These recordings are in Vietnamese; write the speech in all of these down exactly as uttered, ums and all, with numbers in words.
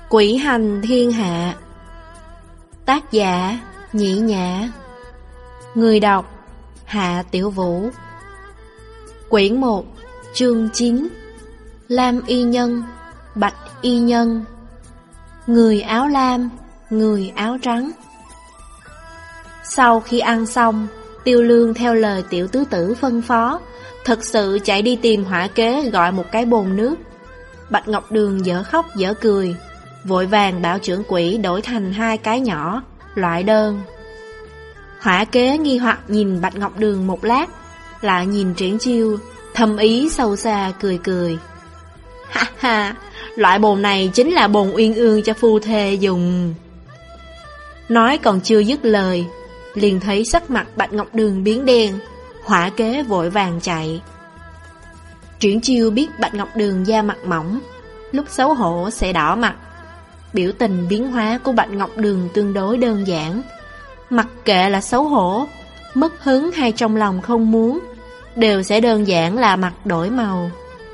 Quỷ hành thiên hạ. Tác giả Nhĩ Nhã. Người đọc Hạ Tiểu Vũ. Quyển một, chương chín. Lam y nhân, bạch y nhân. Người áo lam, người áo trắng. Sau khi ăn xong, Tiêu Lương theo lời tiểu tứ tử phân phó, thật sự chạy đi tìm hỏa kế gọi một cái bồn nước. Bạch Ngọc Đường dở khóc dở cười, vội vàng bảo trưởng quỹ đổi thành hai cái nhỏ, loại đơn. Hỏa kế nghi hoặc nhìn Bạch Ngọc Đường một lát, lại nhìn Triển Chiêu, thầm ý sâu xa cười cười. Ha ha, loại bồn này chính là bồn uyên ương cho phu thê dùng. Nói còn chưa dứt lời, liền thấy sắc mặt Bạch Ngọc Đường biến đen, hỏa kế vội vàng chạy. Triển Chiêu biết Bạch Ngọc Đường da mặt mỏng, lúc xấu hổ sẽ đỏ mặt. Biểu tình biến hóa của Bạch Ngọc Đường tương đối đơn giản, mặc kệ là xấu hổ, mất hứng hay trong lòng không muốn, đều sẽ đơn giản là mặt đổi màu.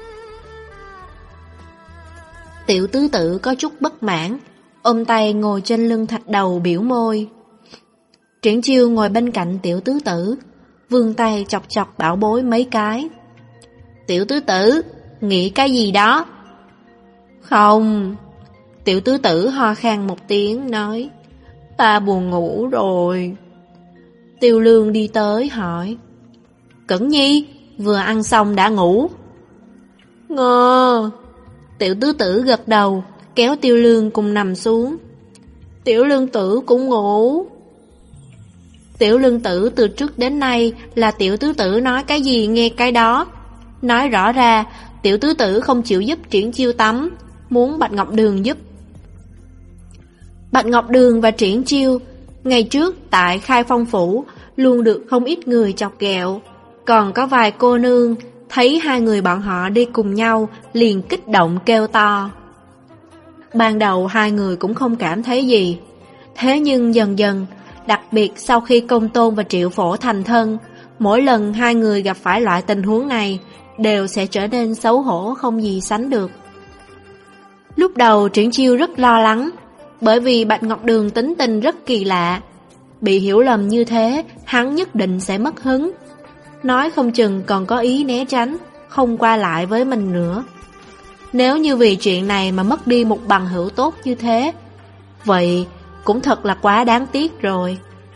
Tiểu tứ tử có chút bất mãn, ôm tay ngồi trên lưng thạch đầu biểu môi. Triển Chiêu ngồi bên cạnh tiểu tứ tử, vươn tay chọc chọc bảo bối mấy cái. Tiểu tứ tử, nghĩ cái gì đó? Không. Tiểu tứ tử ho khan một tiếng nói, ta buồn ngủ rồi. Tiêu Lương đi tới hỏi, Cẩn Nhi, vừa ăn xong đã ngủ? Ngờ. Tiểu tứ tử gật đầu, kéo Tiêu Lương cùng nằm xuống. Tiểu Lương tử cũng ngủ. Tiểu Lương tử từ trước đến nay là tiểu tứ tử nói cái gì nghe cái đó. Nói rõ ra, tiểu tứ tử không chịu giúp Triển Chiêu tắm, muốn Bạch Ngọc Đường giúp. Bạch Ngọc Đường và Triển Chiêu ngày trước tại Khai Phong Phủ luôn được không ít người chọc ghẹo, còn có vài cô nương thấy hai người bọn họ đi cùng nhau liền kích động kêu to. Ban đầu hai người cũng không cảm thấy gì, thế nhưng dần dần, đặc biệt sau khi Công Tôn và Triệu Phổ thành thân, mỗi lần hai người gặp phải loại tình huống này đều sẽ trở nên xấu hổ không gì sánh được. Lúc đầu Triển Chiêu rất lo lắng, bởi vì Bạch Ngọc Đường tính tình rất kỳ lạ, bị hiểu lầm như thế hắn nhất định sẽ mất hứng, nói không chừng còn có ý né tránh, không qua lại với mình nữa. Nếu như vì chuyện này mà mất đi một bằng hữu tốt như thế, vậy cũng thật là quá đáng tiếc rồi.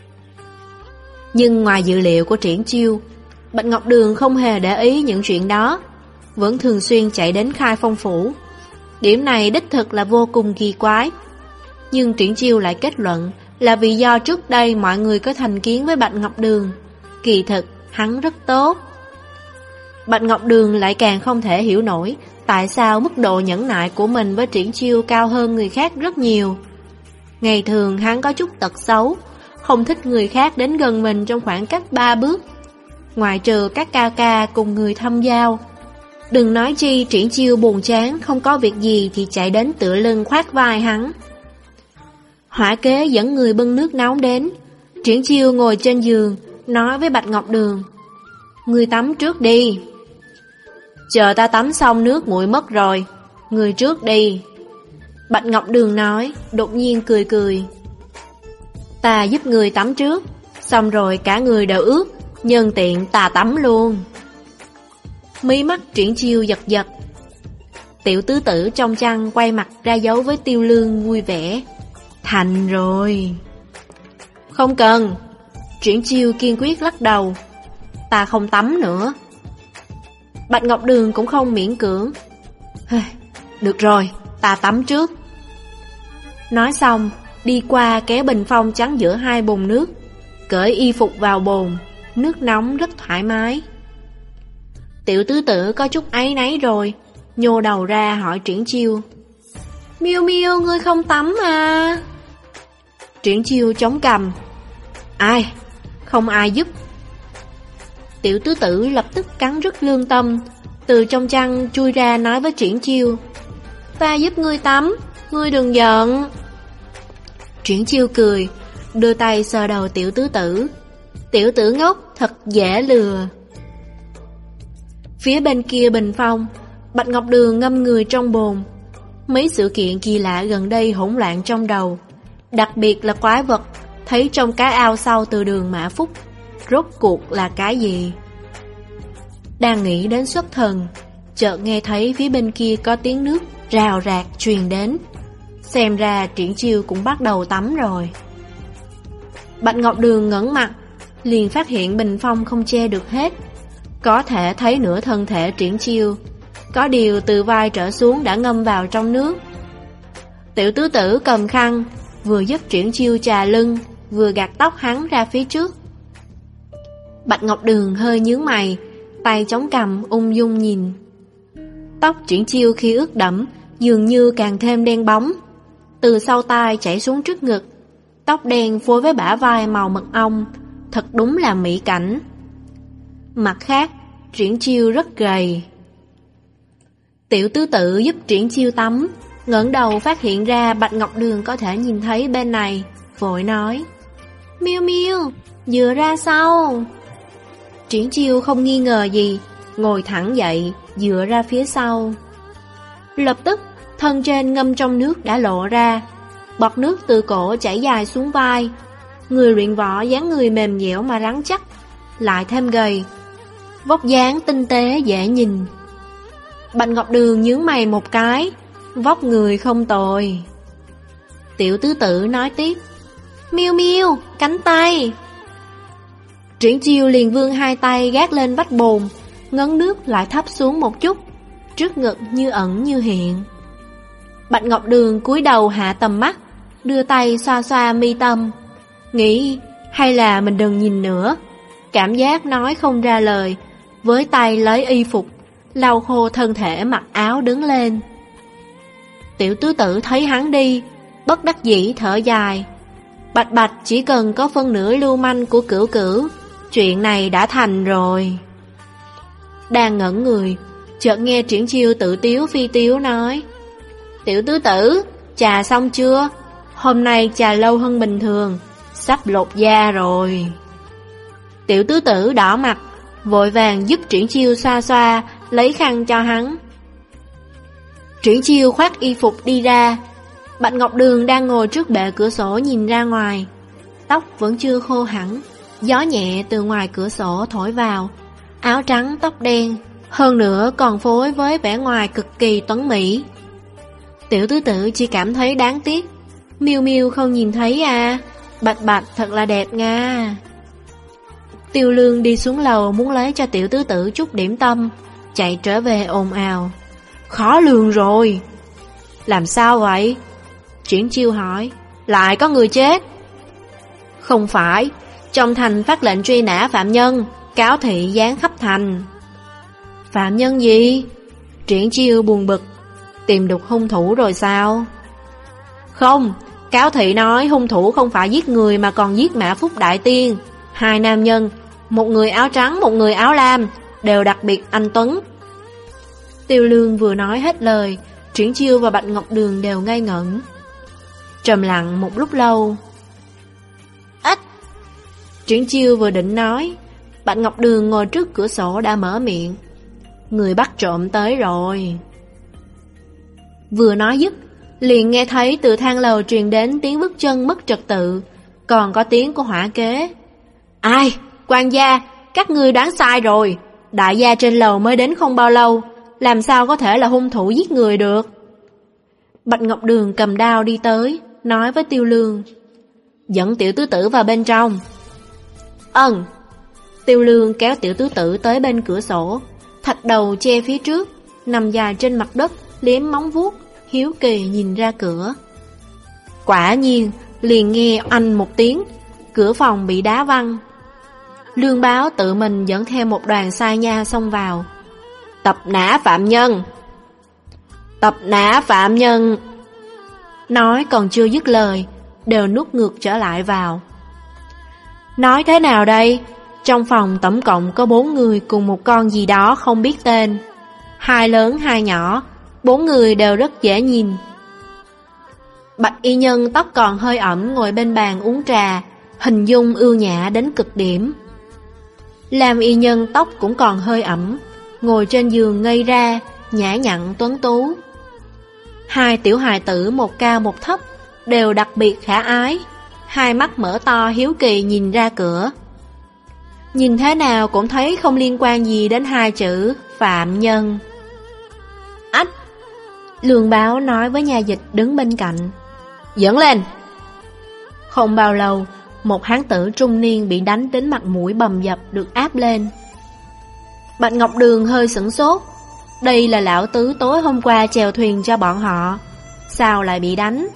Nhưng ngoài dự liệu của Triển Chiêu, Bạch Ngọc Đường không hề để ý những chuyện đó, vẫn thường xuyên chạy đến Khai Phong Phủ. Điểm này đích thực là vô cùng kỳ quái. Nhưng Triển Chiêu lại kết luận là vì do trước đây mọi người có thành kiến với Bạch Ngọc Đường, kỳ thực hắn rất tốt. Bạch Ngọc Đường lại càng không thể hiểu nổi tại sao mức độ nhẫn nại của mình với Triển Chiêu cao hơn người khác rất nhiều. Ngày thường hắn có chút tật xấu, không thích người khác đến gần mình trong khoảng cách ba bước, ngoại trừ các ca ca cùng người thâm giao. Đừng nói chi Triển Chiêu buồn chán không có việc gì thì chạy đến tựa lưng khoác vai hắn. Hỏa kế dẫn người bưng nước nóng đến. Triển Chiêu ngồi trên giường, nói với Bạch Ngọc Đường, ngươi tắm trước đi. Chờ ta tắm xong nước nguội mất rồi, ngươi trước đi. Bạch Ngọc Đường nói, đột nhiên cười cười. Ta giúp người tắm trước, xong rồi cả người đều ướt, nhân tiện ta tắm luôn. Mí mắt Triển Chiêu giật giật. Tiểu tứ tử trong chăn quay mặt ra dấu với Tiêu Lương vui vẻ. Thành rồi. Không cần. Triển Chiêu kiên quyết lắc đầu. Ta không tắm nữa. Bạch Ngọc Đường cũng không miễn cưỡng. Được rồi, ta tắm trước. Nói xong, đi qua kéo bình phong chắn giữa hai bồn nước, cởi y phục vào bồn. Nước nóng rất thoải mái. Tiểu tứ tử có chút áy náy rồi, nhô đầu ra hỏi Triển Chiêu, Miêu Miêu, ngươi không tắm à? Triển Chiêu chống cằm. Ai? Không ai giúp. Tiểu tứ tử lập tức cắn rứt lương tâm, từ trong chăn chui ra nói với Triển Chiêu, ta giúp ngươi tắm, ngươi đừng giận. Triển Chiêu cười, đưa tay sờ đầu tiểu tứ tử. Tiểu tử ngốc, thật dễ lừa. Phía bên kia bình phong, Bạch Ngọc Đường ngâm người trong bồn. Mấy sự kiện kỳ lạ gần đây hỗn loạn trong đầu, đặc biệt là quái vật thấy trong cái ao sau từ đường Mã Phúc. Rốt cuộc là cái gì? Đang nghĩ đến xuất thần, chợt nghe thấy phía bên kia có tiếng nước rào rạc truyền đến. Xem ra Triển Chiêu cũng bắt đầu tắm rồi. Bạch Ngọc Đường ngẩng mặt, liền phát hiện bình phong không che được hết, có thể thấy nửa thân thể Triển Chiêu, có điều từ vai trở xuống đã ngâm vào trong nước. Tiểu tứ tử cầm khăn, vừa giúp Triển Chiêu chà lưng, vừa gạt tóc hắn ra phía trước. Bạch Ngọc Đường hơi nhướng mày, tay chống cằm ung dung nhìn. Tóc Triển Chiêu khi ướt đẫm dường như càng thêm đen bóng, từ sau tai chảy xuống trước ngực. Tóc đen phối với bả vai màu mật ong, thật đúng là mỹ cảnh. Mặt khác, Triển Chiêu rất gầy. Tiểu tứ tự giúp Triển Chiêu tắm, ngẩng đầu phát hiện ra Bạch Ngọc Đường có thể nhìn thấy bên này, vội nói: Miêu Miêu, dựa ra sau. Triển Chiêu không nghi ngờ gì, ngồi thẳng dậy, dựa ra phía sau. Lập tức, thân trên ngâm trong nước đã lộ ra, bọt nước từ cổ chảy dài xuống vai. Người luyện võ dáng người mềm dẻo mà rắn chắc, lại thêm gầy, vóc dáng tinh tế dễ nhìn. Bạch Ngọc Đường nhướng mày một cái, vóc người không tồi. Tiểu tứ tử nói tiếp: Miêu Miêu, cánh tay. Triển Chiêu liền vươn hai tay gác lên vách bồn, ngấn nước lại thấp xuống một chút, trước ngực như ẩn như hiện. Bạch Ngọc Đường cúi đầu hạ tầm mắt, đưa tay xoa xoa mi tâm, nghĩ hay là mình đừng nhìn nữa. Cảm giác nói không ra lời, với tay lấy y phục, lau khô thân thể mặc áo đứng lên. Tiểu tứ tử thấy hắn đi, bất đắc dĩ thở dài. Bạch Bạch chỉ cần có phân nửa lưu manh của Cửu Cửu, chuyện này đã thành rồi. Đang ngẩn người, chợt nghe Triển Chiêu tự tiếu phi tiếu nói: Tiểu tứ tử, trà xong chưa? Hôm nay trà lâu hơn bình thường, sắp lột da rồi. Tiểu tứ tử đỏ mặt, vội vàng giúp Triển Chiêu xoa xoa, lấy khăn cho hắn. Triển Chiêu khoác y phục đi ra. Bạch Ngọc Đường đang ngồi trước bệ cửa sổ nhìn ra ngoài, tóc vẫn chưa khô hẳn, gió nhẹ từ ngoài cửa sổ thổi vào, áo trắng tóc đen, hơn nữa còn phối với vẻ ngoài cực kỳ tuấn mỹ. Tiểu tứ tử chỉ cảm thấy đáng tiếc, Miêu Miêu không nhìn thấy à, Bạch Bạch thật là đẹp nga. Tiêu Lương đi xuống lầu muốn lấy cho tiểu tứ tử chút điểm tâm, chạy trở về ồn ào: Khó lường rồi. Làm sao vậy? Triển Chiêu hỏi. Lại có người chết? Không phải, trong thành phát lệnh truy nã phạm nhân, cáo thị giáng khắp thành. Phạm nhân gì? Triển Chiêu buồn bực. Tìm được hung thủ rồi sao? Không, cáo thị nói hung thủ không phải giết người mà còn giết Mã Phúc Đại Tiên. Hai nam nhân, một người áo trắng, một người áo lam, đều đặc biệt anh tuấn. Tiêu Lương vừa nói hết lời, Triển Chiêu và Bạch Ngọc Đường đều ngây ngẩn. Trầm lặng một lúc lâu. Ách! Triển Chiêu vừa định nói, Bạch Ngọc Đường ngồi trước cửa sổ đã mở miệng: Người bắt trộm tới rồi. Vừa nói dứt, liền nghe thấy từ thang lầu truyền đến tiếng bước chân mất trật tự, còn có tiếng của hỏa kế. Ai? Quan gia, các ngươi đoán sai rồi. Đại gia trên lầu mới đến không bao lâu, làm sao có thể là hung thủ giết người được? Bạch Ngọc Đường cầm đao đi tới, nói với Tiêu Lương: Dẫn tiểu tứ tử vào bên trong. Ừm. Tiêu Lương kéo tiểu tứ tử tới bên cửa sổ, thạch đầu che phía trước, nằm dài trên mặt đất, liếm móng vuốt, hiếu kỳ nhìn ra cửa. Quả nhiên, liền nghe oanh một tiếng, cửa phòng bị đá văng. Lương Báo tự mình dẫn theo một đoàn sai nha xông vào. Tập nã phạm nhân! Tập nã phạm nhân! Nói còn chưa dứt lời, đều nuốt ngược trở lại vào. Nói thế nào đây? Trong phòng tổng cộng có bốn người cùng một con gì đó không biết tên. Hai lớn hai nhỏ, bốn người đều rất dễ nhìn. Bạch y nhân tóc còn hơi ẩm ngồi bên bàn uống trà, hình dung ưu nhã đến cực điểm. Lam y nhân tóc cũng còn hơi ẩm, ngồi trên giường ngây ra, nhã nhặn tuấn tú. Hai tiểu hài tử một cao một thấp, đều đặc biệt khả ái, hai mắt mở to hiếu kỳ nhìn ra cửa. Nhìn thế nào cũng thấy không liên quan gì đến hai chữ phạm nhân. Ách! Lương Báo nói với nha dịch đứng bên cạnh. Dẫn lên! Không bao lâu, một hán tử trung niên bị đánh đến mặt mũi bầm dập được áp lên. Bạch Ngọc Đường hơi sửng sốt. Đây là lão tứ tối hôm qua chèo thuyền cho bọn họ, sao lại bị đánh?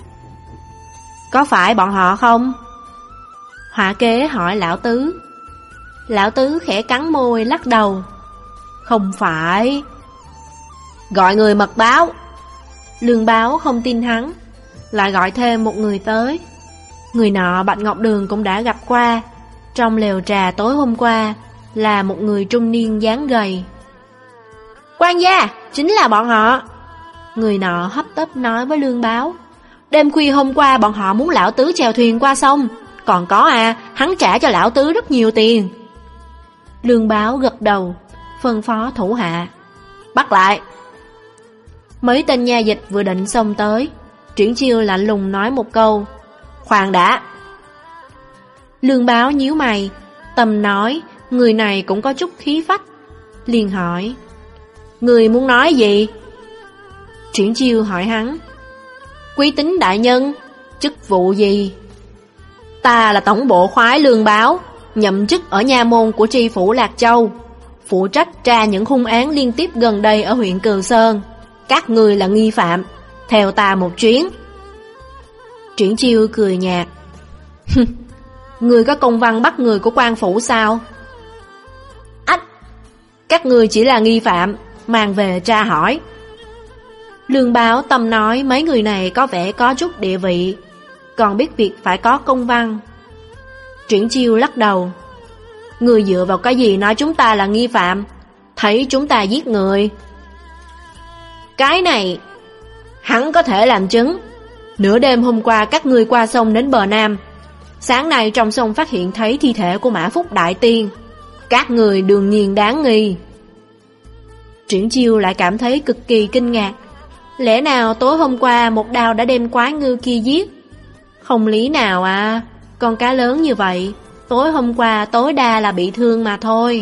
Có phải bọn họ không? Họa kế hỏi lão tứ. Lão tứ khẽ cắn môi lắc đầu. Không phải. Gọi người mật báo. Lương Báo không tin hắn, lại gọi thêm một người tới. Người nọ Bạch Ngọc Đường cũng đã gặp qua. Trong lều trà tối hôm qua là một người trung niên dáng gầy. Quan gia, chính là bọn họ. Người nọ hấp tấp nói với Lương Báo. Đêm khuya hôm qua bọn họ muốn lão tứ chèo thuyền qua sông. Còn có à, hắn trả cho lão tứ rất nhiều tiền. Lương Báo gật đầu, phân phó thủ hạ. Bắt lại. Mấy tên nha dịch vừa định xông tới, Triển Chiêu lạnh lùng nói một câu. Khoan đã. Lương Báo nhíu mày, tâm nói người này cũng có chút khí phách, liền hỏi. Người muốn nói gì? Triển Chiêu hỏi hắn. Quý tính đại nhân, chức vụ gì? Ta là tổng bộ khoái Lương Báo, nhậm chức ở nha môn của tri phủ Lạc Châu, phụ trách tra những hung án liên tiếp gần đây ở huyện Cừu Sơn. Các người là nghi phạm, theo ta một chuyến. Triển Chiêu cười nhạt. Người có công văn bắt người của quan phủ sao? Ách! Các người chỉ là nghi phạm, mang về tra hỏi. Lương Báo tâm nói mấy người này có vẻ có chút địa vị, còn biết việc phải có công văn. Triển Chiêu lắc đầu. Người dựa vào cái gì nói chúng ta là nghi phạm? Thấy chúng ta giết người. Cái này hắn có thể làm chứng. Nửa đêm hôm qua các ngươi qua sông đến bờ Nam, sáng nay trong sông phát hiện thấy thi thể của Mã Phúc Đại Tiên. Các người đương nhiên đáng nghi. Triển Chiêu lại cảm thấy cực kỳ kinh ngạc. Lẽ nào tối hôm qua một đao đã đem quái ngư kia giết? Không lý nào à, con cá lớn như vậy, tối hôm qua tối đa là bị thương mà thôi.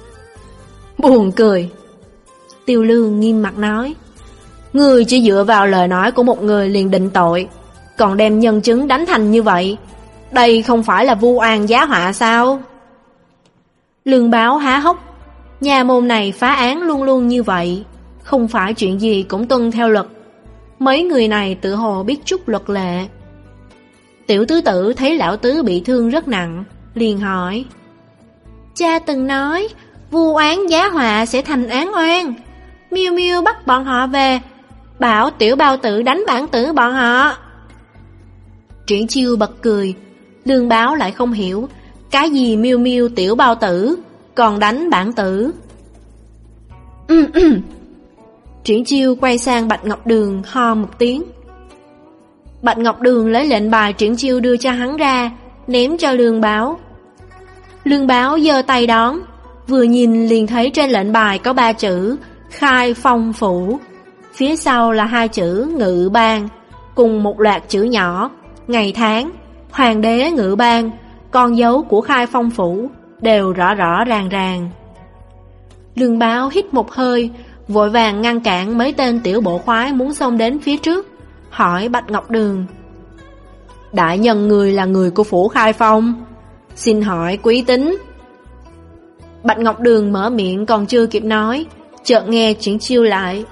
Buồn cười. Tiêu Lương nghiêm mặt nói. Ngươi chỉ dựa vào lời nói của một người liền định tội, còn đem nhân chứng đánh thành như vậy, đây không phải là vu oan giá họa sao? Lương Báo há hốc. Nhà môn này phá án luôn luôn như vậy, không phải chuyện gì cũng tuân theo luật. Mấy người này tự hồ biết chút luật lệ. Tiểu tứ tử thấy lão tứ bị thương rất nặng, liền hỏi. Cha từng nói vu oán giá họa sẽ thành án oan. Miêu Miêu bắt bọn họ về, bảo tiểu bao tử đánh bản tử bọn họ. Triển Chiêu bật cười. Lương Báo lại không hiểu, cái gì Miêu Miêu tiểu bao tử, còn đánh bản tử. Triển Chiêu quay sang Bạch Ngọc Đường ho một tiếng. Bạch Ngọc Đường lấy lệnh bài Triển Chiêu đưa cho hắn ra, ném cho Lương Báo. Lương Báo giơ tay đón, vừa nhìn liền thấy trên lệnh bài có ba chữ Khai Phong Phủ, phía sau là hai chữ Ngự Bang, cùng một loạt chữ nhỏ, ngày tháng, Hoàng đế Ngự Bang, con dấu của Khai Phong Phủ, đều rõ rõ ràng ràng. Lương Báo hít một hơi, vội vàng ngăn cản mấy tên tiểu bộ khoái muốn xông đến phía trước, hỏi Bạch Ngọc Đường. Đại nhân người là người của phủ Khai Phong, xin hỏi quý tính. Bạch Ngọc Đường mở miệng còn chưa kịp nói, chợt nghe Triển Chiêu lại.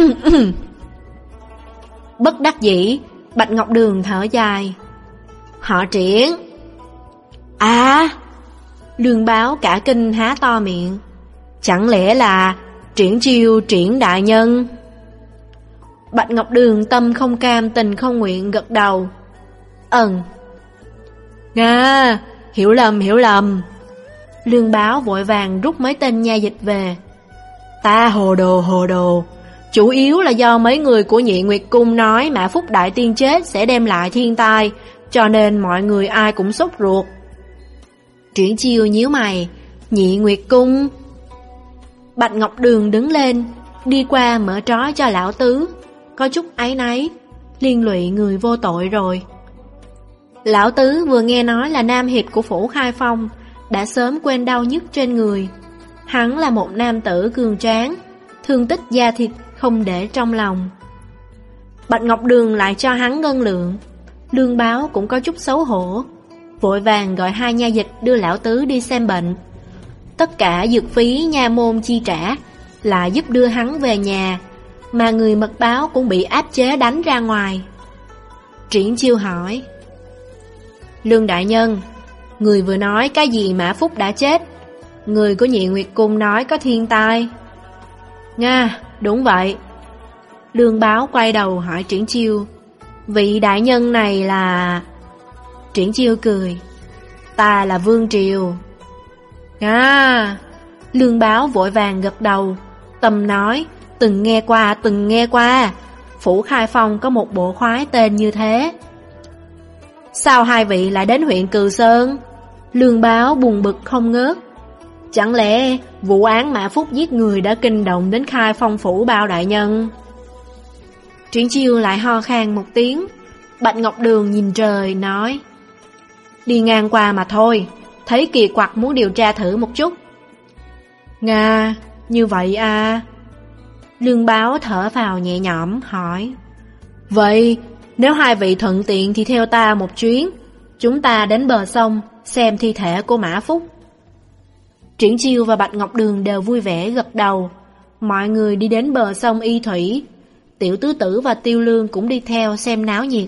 Bất đắc dĩ, Bạch Ngọc Đường thở dài. Họ Triển. À, Lương Báo cả kinh há to miệng. Chẳng lẽ là Triển Chiêu Triển đại nhân? Bạch Ngọc Đường tâm không cam tình không nguyện gật đầu. Ừm. Nga, hiểu lầm hiểu lầm. Lương Báo vội vàng rút mấy tên nha dịch về. Ta hồ đồ hồ đồ, chủ yếu là do mấy người của Nhị Nguyệt Cung nói Mã Phúc Đại Tiên chết sẽ đem lại thiên tai, cho nên mọi người ai cũng sốt ruột. Triển Chiêu nhíu mày. Nhị Nguyệt Cung? Bạch Ngọc Đường đứng lên, đi qua mở trói cho lão tứ. có chút áy náy, liên lụy người vô tội rồi. Lão Tứ vừa nghe nói là nam hiệp của Phủ Khai Phong, đã sớm quên đau nhức trên người. Hắn là một nam tử cường tráng, thương tích da thịt không để trong lòng. Bạch Ngọc Đường lại cho hắn ngân lượng. Lương Báo cũng có chút xấu hổ, vội vàng gọi hai nha dịch đưa lão Tứ đi xem bệnh. Tất cả dược phí nha môn chi trả, lại giúp đưa hắn về nhà, mà người mật báo cũng bị áp chế đánh ra ngoài. Triển Chiêu hỏi: Lương đại nhân, người vừa nói cái gì Mã Phúc đã chết? Người của Nhị Nguyệt Cung nói có thiên tai. Nga, đúng vậy. Lương Báo quay đầu hỏi Triển Chiêu: Vị đại nhân này là... Triển Chiêu cười: Ta là Vương Triều. Nga. Lương Báo vội vàng gật đầu, tâm nói: Từng nghe qua, từng nghe qua. Phủ Khai Phong có một bộ khoái tên như thế. Sao hai vị lại đến huyện Cừ Sơn? Lương Báo buồn bực không ngớt. Chẳng lẽ vụ án Mã Phúc giết người đã kinh động đến Khai Phong phủ bao đại nhân? Triển Chiêu lại ho khan một tiếng. Bạch Ngọc Đường nhìn trời nói: Đi ngang qua mà thôi, thấy kỳ quặc muốn điều tra thử một chút. Nga, như vậy à? Lương Báo thở vào nhẹ nhõm hỏi: Vậy nếu hai vị thuận tiện thì theo ta một chuyến, chúng ta đến bờ sông xem thi thể của Mã Phúc. Triển Chiêu và Bạch Ngọc Đường đều vui vẻ gật đầu. Mọi người đi đến bờ sông Y Thủy. Tiểu Tứ Tử và Tiêu Lương cũng đi theo xem náo nhiệt.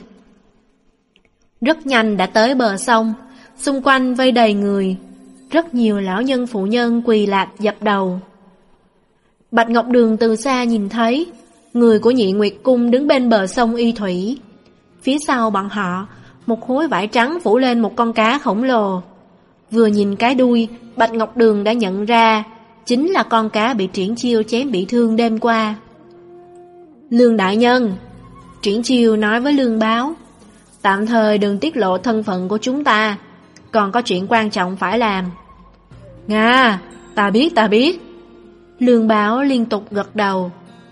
Rất nhanh đã tới bờ sông, xung quanh vây đầy người. Rất nhiều lão nhân phụ nhân quỳ lạp dập đầu. Bạch Ngọc Đường từ xa nhìn thấy người của Nhị Nguyệt Cung đứng bên bờ sông Y Thủy. Phía sau bọn họ, một khối vải trắng phủ lên một con cá khổng lồ. Vừa nhìn cái đuôi, Bạch Ngọc Đường đã nhận ra chính là con cá bị Triển Chiêu chém bị thương đêm qua. Lương đại nhân, Triển Chiêu nói với Lương Báo: Tạm thời đừng tiết lộ thân phận của chúng ta, còn có chuyện quan trọng phải làm. Nga, ta biết ta biết. Lương Báo liên tục gật đầu.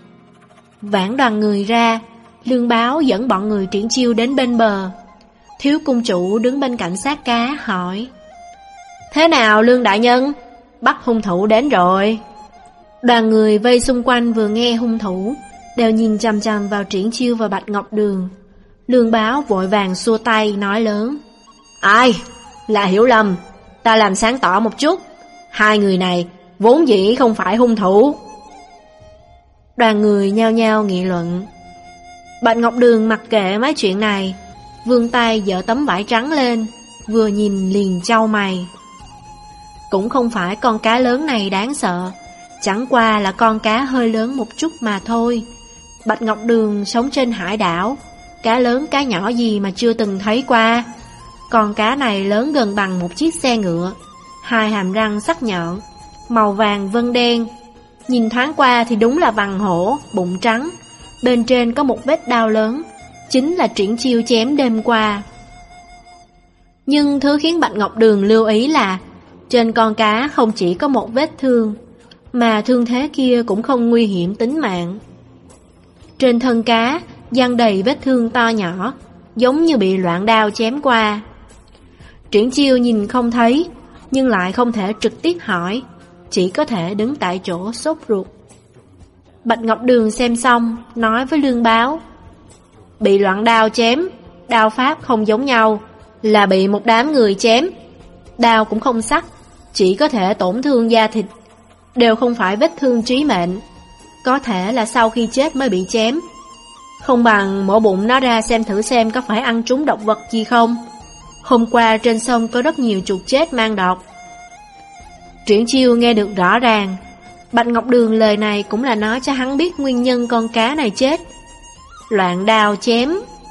Vãn đoàn người ra, Lương Báo dẫn bọn người Triển Chiêu đến bên bờ. Thiếu cung chủ đứng bên cạnh xác cá hỏi: Thế nào Lương đại nhân, bắt hung thủ đến rồi? Đoàn người vây xung quanh vừa nghe hung thủ đều nhìn chằm chằm vào Triển Chiêu và Bạch Ngọc Đường. Lương Báo vội vàng xua tay nói lớn: Ai? Là hiểu lầm, ta làm sáng tỏ một chút. Hai người này vốn dĩ không phải hung thủ. Đoàn người nhao nhao nghị luận. Bạch Ngọc Đường mặc kệ mấy chuyện này, vươn tay giở tấm vải trắng lên, vừa nhìn liền chau mày. Cũng không phải con cá lớn này đáng sợ, chẳng qua là con cá hơi lớn một chút mà thôi. Bạch Ngọc Đường sống trên hải đảo, cá lớn cá nhỏ gì mà chưa từng thấy qua. Con cá này lớn gần bằng một chiếc xe ngựa, hai hàm răng sắc nhọn, màu vàng vân đen. Nhìn thoáng qua thì đúng là vằn hổ, bụng trắng. Bên trên có một vết đao lớn, chính là Triển Chiêu chém đêm qua. Nhưng thứ khiến Bạch Ngọc Đường lưu ý là trên con cá không chỉ có một vết thương, mà thương thế kia cũng không nguy hiểm tính mạng. Trên thân cá dăng đầy vết thương to nhỏ, giống như bị loạn đao chém qua. Triển Chiêu nhìn không thấy, nhưng lại không thể trực tiếp hỏi, chỉ có thể đứng tại chỗ sốt ruột. Bạch Ngọc Đường xem xong, nói với Lương Báo: Bị loạn đao chém, đao pháp không giống nhau, là bị một đám người chém. Đao cũng không sắc, chỉ có thể tổn thương da thịt, đều không phải vết thương chí mệnh. Có thể là sau khi chết mới bị chém. Không bằng mổ bụng nó ra xem thử xem có phải ăn trúng độc vật gì không. Hôm qua trên sông có rất nhiều chuột chết mang độc. Triển Chiêu nghe được rõ ràng. Bạch Ngọc Đường lời này cũng là nói cho hắn biết nguyên nhân con cá này chết. Loạn đao chém.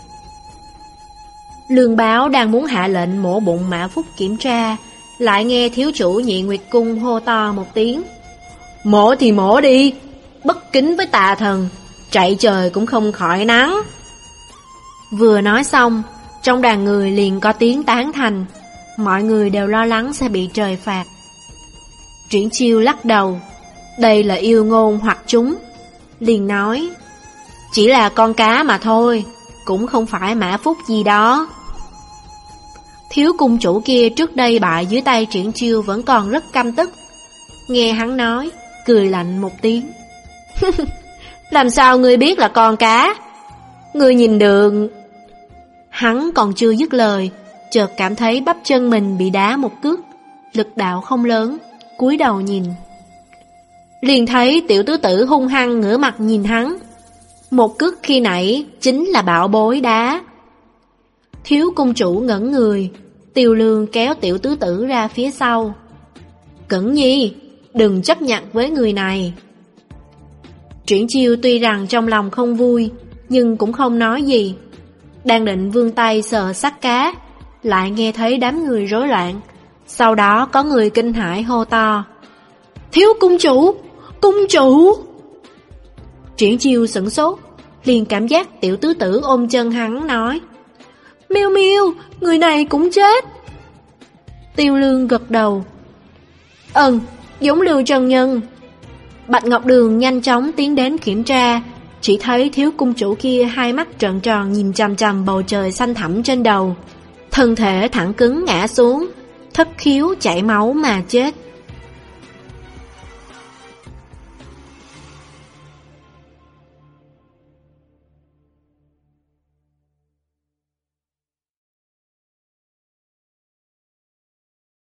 Lương Báo đang muốn hạ lệnh mổ bụng Mã Phúc kiểm tra, lại nghe thiếu chủ Nhị Nguyệt Cung hô to một tiếng: Mổ thì mổ đi, bất kính với tà thần, chạy trời cũng không khỏi nắng. Vừa nói xong, trong đàn người liền có tiếng tán thành. Mọi người đều lo lắng sẽ bị trời phạt. Triển Chiêu lắc đầu, đây là yêu ngôn hoặc chúng, liền nói: Chỉ là con cá mà thôi, cũng không phải mã phúc gì đó. Thiếu cung chủ kia trước đây bại dưới tay Triển Chiêu vẫn còn rất căm tức. Nghe hắn nói, cười lạnh một tiếng. Làm sao ngươi biết là con cá? Ngươi nhìn đường. Hắn còn chưa dứt lời, chợt cảm thấy bắp chân mình bị đá một cước, lực đạo không lớn, cúi đầu nhìn. Liền thấy tiểu tứ tử hung hăng ngửa mặt nhìn hắn. Một cước khi nãy chính là bảo bối đá. Thiếu cung chủ ngẩn người, Tiêu Lương kéo tiểu tứ tử ra phía sau. Cẩn nhi, đừng chấp nhận với người này. Triển Chiêu tuy rằng trong lòng không vui, nhưng cũng không nói gì. Đang định vươn tay sờ xác cá, lại nghe thấy đám người rối loạn. Sau đó có người kinh hãi hô to: Thiếu cung chủ! Cung chủ! Triển Chiêu sửng sốt, liền cảm giác tiểu tứ tử ôm chân hắn nói: Miêu Miêu, người này cũng chết. Tiêu Lương gật đầu: Ừm, giống Lưu Trần Nhân. Bạch Ngọc Đường nhanh chóng tiến đến kiểm tra, chỉ thấy thiếu cung chủ kia hai mắt trợn tròn nhìn chằm chằm bầu trời xanh thẳm trên đầu, thân thể thẳng cứng ngã xuống, thất khiếu chảy máu mà chết.